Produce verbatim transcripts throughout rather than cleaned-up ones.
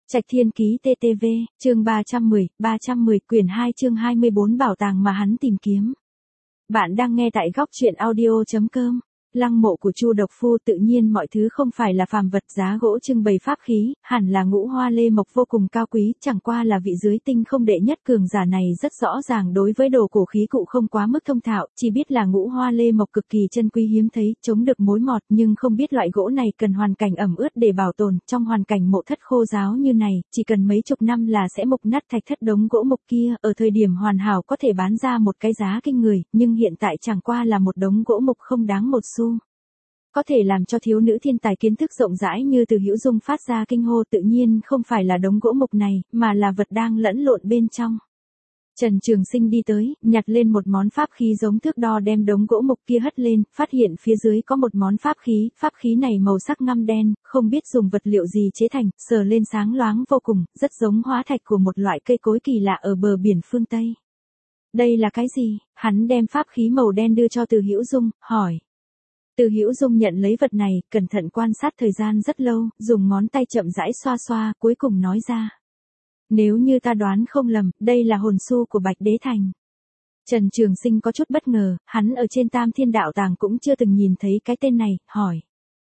Trạch Thiên Ký tê tê vê, chương ba trăm mười, ba trăm mười, quyển hai chương hai mươi bốn bảo tàng mà hắn tìm kiếm. Bạn đang nghe tại góc truyện audio chấm com. Lăng mộ của Chu Độc Phu, tự nhiên mọi thứ không phải là phàm vật, giá gỗ trưng bày pháp khí, hẳn là ngũ hoa lê mộc vô cùng cao quý, chẳng qua là vị dưới tinh không đệ nhất cường giả này rất rõ ràng đối với đồ cổ khí cụ không quá mức thông thạo, chỉ biết là ngũ hoa lê mộc cực kỳ chân quý hiếm thấy, chống được mối mọt, nhưng không biết loại gỗ này cần hoàn cảnh ẩm ướt để bảo tồn, trong hoàn cảnh mộ thất khô ráo như này, chỉ cần mấy chục năm là sẽ mục nát thạch thất. Đống gỗ mục kia, ở thời điểm hoàn hảo có thể bán ra một cái giá kinh người, nhưng hiện tại chẳng qua là một đống gỗ mục không đáng một xu. Có thể làm cho thiếu nữ thiên tài kiến thức rộng rãi như Từ Hữu Dung phát ra kinh hô, tự nhiên không phải là đống gỗ mục này, mà là vật đang lẫn lộn bên trong. Trần Trường Sinh đi tới, nhặt lên một món pháp khí giống thước đo, đem đống gỗ mục kia hất lên, phát hiện phía dưới có một món pháp khí, pháp khí này màu sắc ngăm đen, không biết dùng vật liệu gì chế thành, sờ lên sáng loáng vô cùng, rất giống hóa thạch của một loại cây cối kỳ lạ ở bờ biển phương Tây. Đây là cái gì? Hắn đem pháp khí màu đen đưa cho Từ Hữu Dung, hỏi. Từ Hữu Dung nhận lấy vật này, cẩn thận quan sát thời gian rất lâu, dùng ngón tay chậm rãi xoa xoa, cuối cùng nói ra. Nếu như ta đoán không lầm, đây là hồn su của Bạch Đế Thành. Trần Trường Sinh có chút bất ngờ, hắn ở trên Tam Thiên Đạo Tàng cũng chưa từng nhìn thấy cái tên này, hỏi.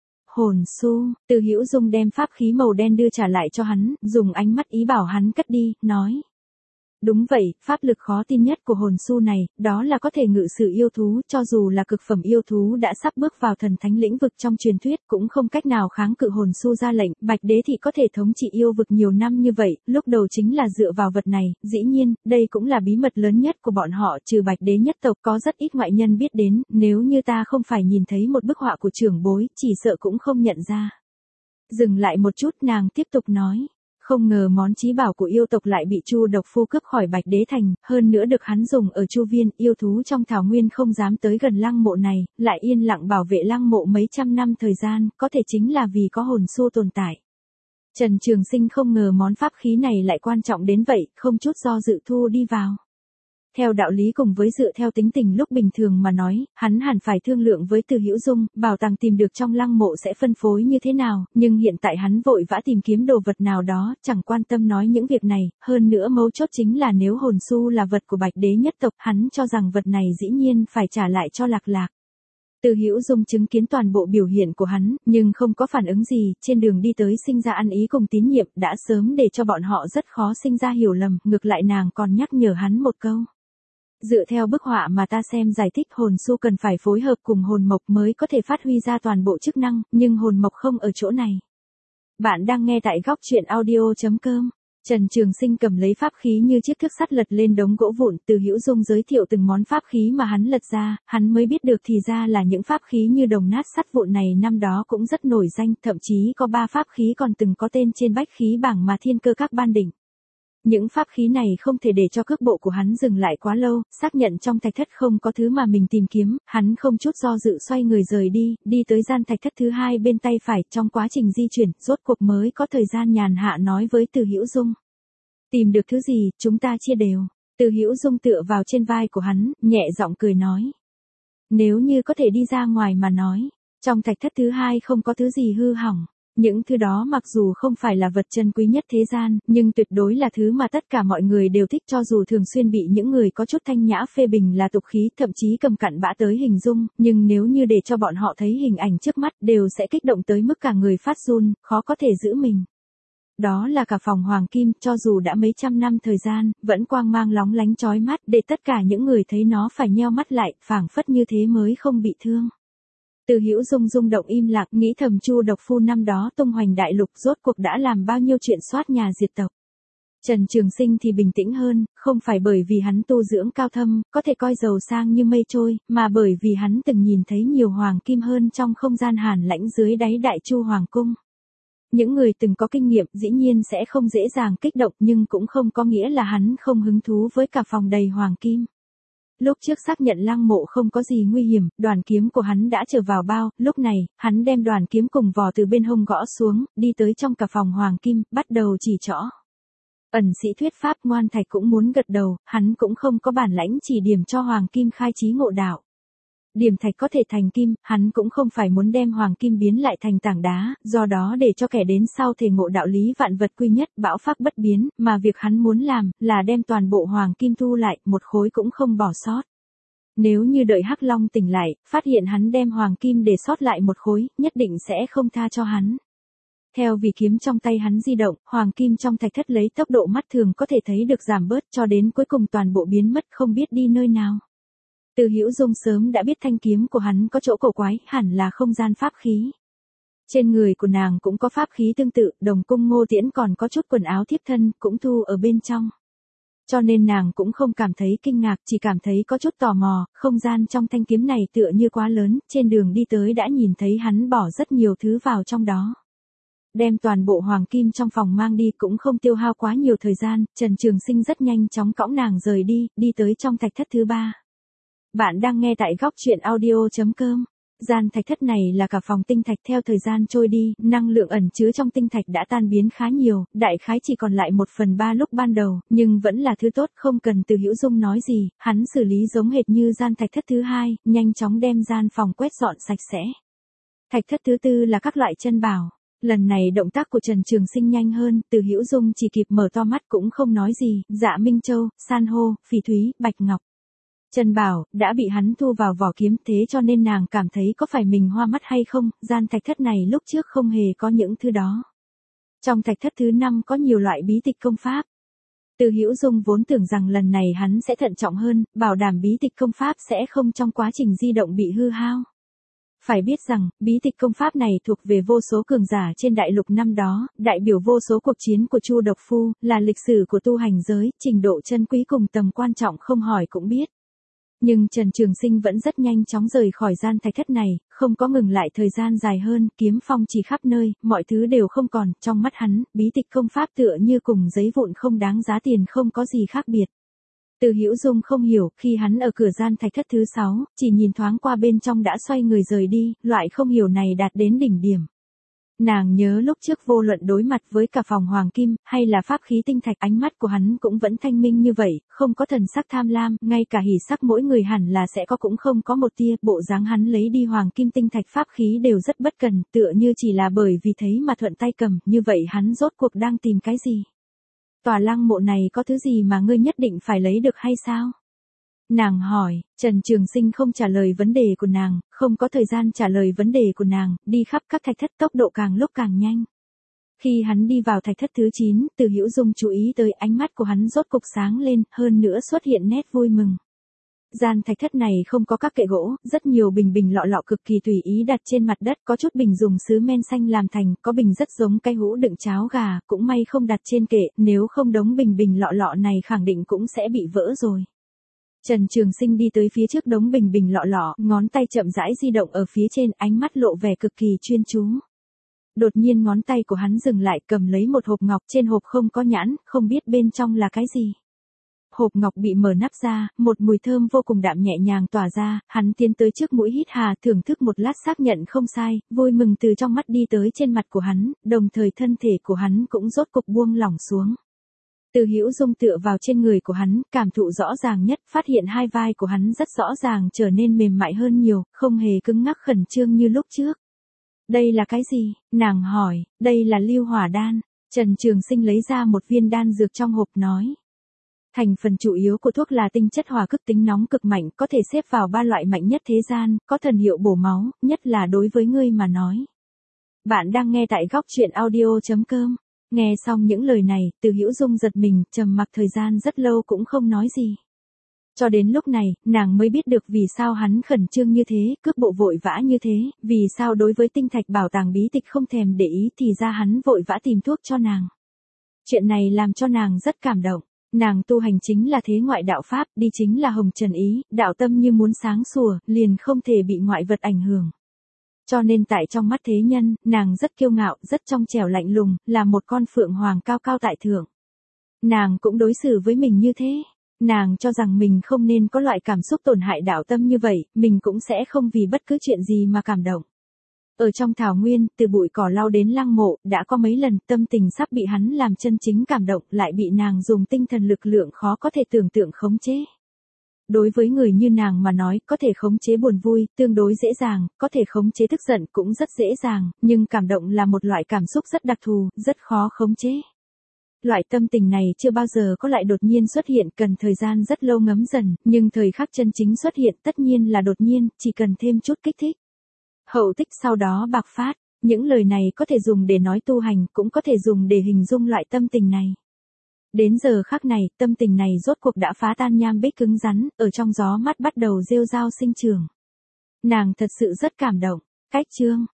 Hồn su, Từ Hữu Dung đem pháp khí màu đen đưa trả lại cho hắn, dùng ánh mắt ý bảo hắn cất đi, nói. Đúng vậy, pháp lực khó tin nhất của hồn su này, đó là có thể ngự sử yêu thú, cho dù là cực phẩm yêu thú đã sắp bước vào thần thánh lĩnh vực trong truyền thuyết, cũng không cách nào kháng cự hồn su ra lệnh. Bạch Đế Thị có thể thống trị yêu vực nhiều năm như vậy, lúc đầu chính là dựa vào vật này, dĩ nhiên, đây cũng là bí mật lớn nhất của bọn họ, trừ Bạch Đế nhất tộc có rất ít ngoại nhân biết đến, nếu như ta không phải nhìn thấy một bức họa của trưởng bối, chỉ sợ cũng không nhận ra. Dừng lại một chút, nàng tiếp tục nói. Không ngờ món chí bảo của yêu tộc lại bị Chu Độc Phu cướp khỏi Bạch Đế Thành, hơn nữa được hắn dùng ở Chu Viên, yêu thú trong thảo nguyên không dám tới gần lăng mộ này, lại yên lặng bảo vệ lăng mộ mấy trăm năm thời gian, có thể chính là vì có hồn su tồn tại. Trần Trường Sinh không ngờ món pháp khí này lại quan trọng đến vậy, không chút do dự thu đi vào. Theo đạo lý cùng với dựa theo tính tình lúc bình thường mà nói, hắn hẳn phải thương lượng với Từ Hữu Dung, bảo tàng tìm được trong lăng mộ sẽ phân phối như thế nào, nhưng hiện tại hắn vội vã tìm kiếm đồ vật nào đó, chẳng quan tâm nói những việc này, hơn nữa mấu chốt chính là nếu hồn su là vật của Bạch Đế nhất tộc, hắn cho rằng vật này dĩ nhiên phải trả lại cho Lạc Lạc. Từ Hữu Dung chứng kiến toàn bộ biểu hiện của hắn, nhưng không có phản ứng gì, trên đường đi tới sinh ra ăn ý cùng tín nhiệm, đã sớm để cho bọn họ rất khó sinh ra hiểu lầm, ngược lại nàng còn nhắc nhở hắn một câu. Dựa theo bức họa mà ta xem giải thích, hồn su cần phải phối hợp cùng hồn mộc mới có thể phát huy ra toàn bộ chức năng, nhưng hồn mộc không ở chỗ này. Bạn đang nghe tại góc truyện audio chấm com. Trần Trường Sinh cầm lấy pháp khí như chiếc thước sắt lật lên đống gỗ vụn, Từ Hữu Dung giới thiệu từng món pháp khí mà hắn lật ra, hắn mới biết được thì ra là những pháp khí như đồng nát sắt vụn này năm đó cũng rất nổi danh, thậm chí có ba pháp khí còn từng có tên trên bách khí bảng mà Thiên Cơ Các ban định. Những pháp khí này không thể để cho cước bộ của hắn dừng lại quá lâu, xác nhận trong thạch thất không có thứ mà mình tìm kiếm, hắn không chút do dự xoay người rời đi, đi tới gian thạch thất thứ hai bên tay phải, trong quá trình di chuyển, rốt cuộc mới có thời gian nhàn hạ nói với Từ Hữu Dung. Tìm được thứ gì, chúng ta chia đều. Từ Hữu Dung tựa vào trên vai của hắn, nhẹ giọng cười nói. Nếu như có thể đi ra ngoài mà nói, trong thạch thất thứ hai không có thứ gì hư hỏng. Những thứ đó mặc dù không phải là vật chân quý nhất thế gian, nhưng tuyệt đối là thứ mà tất cả mọi người đều thích, cho dù thường xuyên bị những người có chút thanh nhã phê bình là tục khí, thậm chí cầm cặn bã tới hình dung, nhưng nếu như để cho bọn họ thấy hình ảnh trước mắt đều sẽ kích động tới mức cả người phát run, khó có thể giữ mình. Đó là cả phòng hoàng kim, cho dù đã mấy trăm năm thời gian, vẫn quang mang lóng lánh chói mắt, để tất cả những người thấy nó phải nheo mắt lại, phảng phất như thế mới không bị thương. Từ Hữu Dung rung động im lặng, nghĩ thầm Chu Độc Phu năm đó tung hoành đại lục rốt cuộc đã làm bao nhiêu chuyện soát nhà diệt tộc. Trần Trường Sinh thì bình tĩnh hơn, không phải bởi vì hắn tu dưỡng cao thâm, có thể coi giàu sang như mây trôi, mà bởi vì hắn từng nhìn thấy nhiều hoàng kim hơn trong không gian hàn lãnh dưới đáy Đại Chu Hoàng Cung. Những người từng có kinh nghiệm dĩ nhiên sẽ không dễ dàng kích động, nhưng cũng không có nghĩa là hắn không hứng thú với cả phòng đầy hoàng kim. Lúc trước xác nhận lăng mộ không có gì nguy hiểm, đoàn kiếm của hắn đã trở vào bao, lúc này, hắn đem đoàn kiếm cùng vò từ bên hông gõ xuống, đi tới trong cả phòng hoàng kim, bắt đầu chỉ trỏ. Ẩn sĩ thuyết pháp Ngoan Thạch cũng muốn gật đầu, hắn cũng không có bản lãnh chỉ điểm cho hoàng kim khai trí ngộ đạo. Điểm thạch có thể thành kim, hắn cũng không phải muốn đem hoàng kim biến lại thành tảng đá, do đó để cho kẻ đến sau thể ngộ đạo lý vạn vật quy nhất, bão phác bất biến, mà việc hắn muốn làm, là đem toàn bộ hoàng kim thu lại, một khối cũng không bỏ sót. Nếu như đợi Hắc Long tỉnh lại, phát hiện hắn đem hoàng kim để sót lại một khối, nhất định sẽ không tha cho hắn. Theo vì kiếm trong tay hắn di động, hoàng kim trong thạch thất lấy tốc độ mắt thường có thể thấy được giảm bớt cho đến cuối cùng toàn bộ biến mất không biết đi nơi nào. Từ Hữu Dung sớm đã biết thanh kiếm của hắn có chỗ cổ quái, hẳn là không gian pháp khí. Trên người của nàng cũng có pháp khí tương tự, đồng cung ngô tiễn còn có chút quần áo thiếp thân, cũng thu ở bên trong. Cho nên nàng cũng không cảm thấy kinh ngạc, chỉ cảm thấy có chút tò mò, không gian trong thanh kiếm này tựa như quá lớn, trên đường đi tới đã nhìn thấy hắn bỏ rất nhiều thứ vào trong đó. Đem toàn bộ hoàng kim trong phòng mang đi cũng không tiêu hao quá nhiều thời gian, Trần Trường Sinh rất nhanh chóng cõng nàng rời đi, đi tới trong thạch thất thứ ba. Bạn đang nghe tại góc truyện audio chấm com. Gian thạch thất này là cả phòng tinh thạch, theo thời gian trôi đi, năng lượng ẩn chứa trong tinh thạch đã tan biến khá nhiều, đại khái chỉ còn lại một phần ba lúc ban đầu, nhưng vẫn là thứ tốt, không cần Từ Hữu Dung nói gì, hắn xử lý giống hệt như gian thạch thất thứ hai, nhanh chóng đem gian phòng quét dọn sạch sẽ. Thạch thất thứ tư là các loại chân bảo. Lần này động tác của Trần Trường Sinh nhanh hơn, Từ Hữu Dung chỉ kịp mở to mắt cũng không nói gì, Dạ Minh Châu, san hô, phỉ thúy, bạch ngọc. Trần bảo, đã bị hắn thu vào vỏ kiếm, thế cho nên nàng cảm thấy có phải mình hoa mắt hay không, gian thạch thất này lúc trước không hề có những thứ đó. Trong thạch thất thứ năm có nhiều loại bí tịch công pháp. Từ Hữu Dung vốn tưởng rằng lần này hắn sẽ thận trọng hơn, bảo đảm bí tịch công pháp sẽ không trong quá trình di động bị hư hao. Phải biết rằng, bí tịch công pháp này thuộc về vô số cường giả trên đại lục năm đó, đại biểu vô số cuộc chiến của Chu Độc Phu, là lịch sử của tu hành giới, trình độ chân quý cùng tầm quan trọng không hỏi cũng biết. Nhưng Trần Trường Sinh vẫn rất nhanh chóng rời khỏi gian thạch thất này, không có ngừng lại thời gian dài hơn, kiếm phong chỉ khắp nơi, mọi thứ đều không còn, trong mắt hắn, bí tịch công pháp tựa như cùng giấy vụn không đáng giá tiền, không có gì khác biệt. Từ Hữu Dung không hiểu, khi hắn ở cửa gian thạch thất thứ sáu, chỉ nhìn thoáng qua bên trong đã xoay người rời đi, loại không hiểu này đạt đến đỉnh điểm. Nàng nhớ lúc trước vô luận đối mặt với cả phòng hoàng kim, hay là pháp khí tinh thạch, ánh mắt của hắn cũng vẫn thanh minh như vậy, không có thần sắc tham lam, ngay cả hỉ sắc mỗi người hẳn là sẽ có cũng không có một tia, bộ dáng hắn lấy đi hoàng kim tinh thạch pháp khí đều rất bất cần, tựa như chỉ là bởi vì thấy mà thuận tay cầm, như vậy hắn rốt cuộc đang tìm cái gì? Tòa lăng mộ này có thứ gì mà ngươi nhất định phải lấy được hay sao? Nàng hỏi, Trần Trường Sinh không trả lời vấn đề của nàng, không có thời gian trả lời vấn đề của nàng, đi khắp các thạch thất tốc độ càng lúc càng nhanh. Khi hắn đi vào thạch thất thứ chín, Từ Hữu Dung chú ý tới ánh mắt của hắn rốt cục sáng lên, hơn nữa xuất hiện nét vui mừng. Gian thạch thất này không có các kệ gỗ, rất nhiều bình bình lọ lọ cực kỳ tùy ý đặt trên mặt đất, có chút bình dùng sứ men xanh làm thành, có bình rất giống cái hũ đựng cháo gà, cũng may không đặt trên kệ, nếu không đống bình bình lọ lọ này khẳng định cũng sẽ bị vỡ rồi. Trần Trường Sinh đi tới phía trước đống bình bình lọ lọ, ngón tay chậm rãi di động ở phía trên, ánh mắt lộ vẻ cực kỳ chuyên chú. Đột nhiên ngón tay của hắn dừng lại, cầm lấy một hộp ngọc, trên hộp không có nhãn, không biết bên trong là cái gì. Hộp ngọc bị mở nắp ra, một mùi thơm vô cùng đạm nhẹ nhàng tỏa ra, hắn tiến tới trước mũi hít hà, thưởng thức một lát xác nhận không sai, vui mừng từ trong mắt đi tới trên mặt của hắn, đồng thời thân thể của hắn cũng rốt cục buông lỏng xuống. Từ Hữu Dung tựa vào trên người của hắn, cảm thụ rõ ràng nhất, phát hiện hai vai của hắn rất rõ ràng trở nên mềm mại hơn nhiều, không hề cứng ngắc khẩn trương như lúc trước. Đây là cái gì? Nàng hỏi, đây là lưu hỏa đan. Trần Trường Sinh lấy ra một viên đan dược trong hộp nói. Thành phần chủ yếu của thuốc là tinh chất hỏa cực, tính nóng cực mạnh, có thể xếp vào ba loại mạnh nhất thế gian, có thần hiệu bổ máu, nhất là đối với ngươi mà nói. Bạn đang nghe tại góc truyện audio chấm com. Nghe xong những lời này, Từ Hữu Dung giật mình, trầm mặc thời gian rất lâu cũng không nói gì. Cho đến lúc này, nàng mới biết được vì sao hắn khẩn trương như thế, cước bộ vội vã như thế, vì sao đối với tinh thạch bảo tàng bí tịch không thèm để ý, thì ra hắn vội vã tìm thuốc cho nàng. Chuyện này làm cho nàng rất cảm động. Nàng tu hành chính là thế ngoại đạo pháp, đi chính là hồng trần ý, đạo tâm như muốn sáng sủa, liền không thể bị ngoại vật ảnh hưởng. Cho nên tại trong mắt thế nhân, nàng rất kiêu ngạo, rất trong trẻo lạnh lùng, là một con phượng hoàng cao cao tại thượng. Nàng cũng đối xử với mình như thế. Nàng cho rằng mình không nên có loại cảm xúc tổn hại đạo tâm như vậy, mình cũng sẽ không vì bất cứ chuyện gì mà cảm động. Ở trong thảo nguyên, từ bụi cỏ lau đến lăng mộ, đã có mấy lần tâm tình sắp bị hắn làm chân chính cảm động, lại bị nàng dùng tinh thần lực lượng khó có thể tưởng tượng khống chế. đối với người như nàng mà nói, có thể khống chế buồn vui, tương đối dễ dàng, có thể khống chế tức giận cũng rất dễ dàng, nhưng cảm động là một loại cảm xúc rất đặc thù, rất khó khống chế. Loại tâm tình này chưa bao giờ có lại đột nhiên xuất hiện, cần thời gian rất lâu ngấm dần, nhưng thời khắc chân chính xuất hiện tất nhiên là đột nhiên, chỉ cần thêm chút kích thích. Hậu tích sau đó bạc phát, những lời này có thể dùng để nói tu hành, cũng có thể dùng để hình dung loại tâm tình này. Đến giờ khắc này, tâm tình này rốt cuộc đã phá tan nham bích cứng rắn, ở trong gió mắt bắt đầu rêu rao sinh trưởng. Nàng thật sự rất cảm động. Cách chương